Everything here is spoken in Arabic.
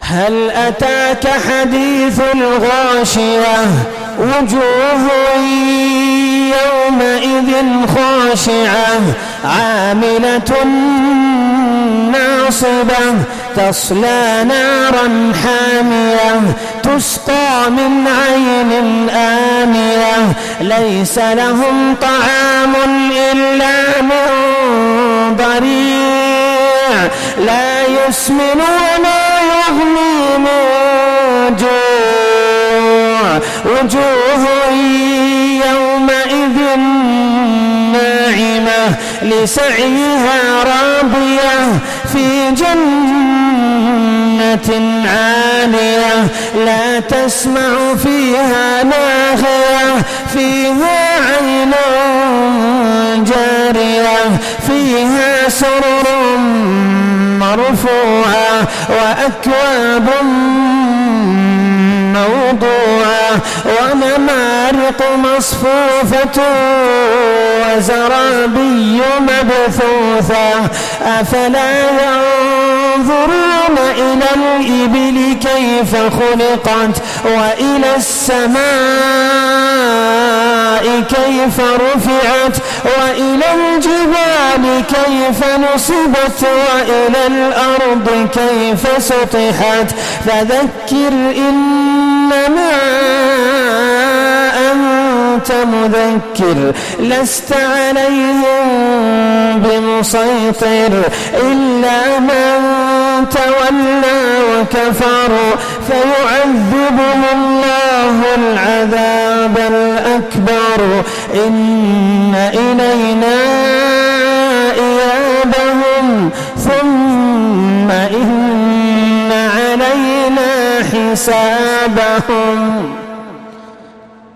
هل أتاك حديث الغاشية وجوه يومئذ خاشعة عاملة ناصبة تصلى نارا حامية تسقى من عين آنية ليس لهم طعام إلا من ضريع لا يسمن ولا يغني من جوع وجوه يومئذ ناعمة لسعيها راضية في جنة عالية لا تسمع فيها لاغية فيها عين جارية فيها سرر مرفوعة وأكواب موضوعة ونمارق مصفوفة وزرابي مبثوثة أفلا ينظرون إلى الإبل كيف خلقت وإلى السماء كيف رفعت وإلى الجبال كيف نصبت وإلى الأرض كيف سطحت فذكر إنما أنت مذكر لست عليهم بمسيطر إلا من تولى وكفر فيعذبه الله العذاب الأكبر إن إلينا إيابهم ثم إن علينا حسابهم.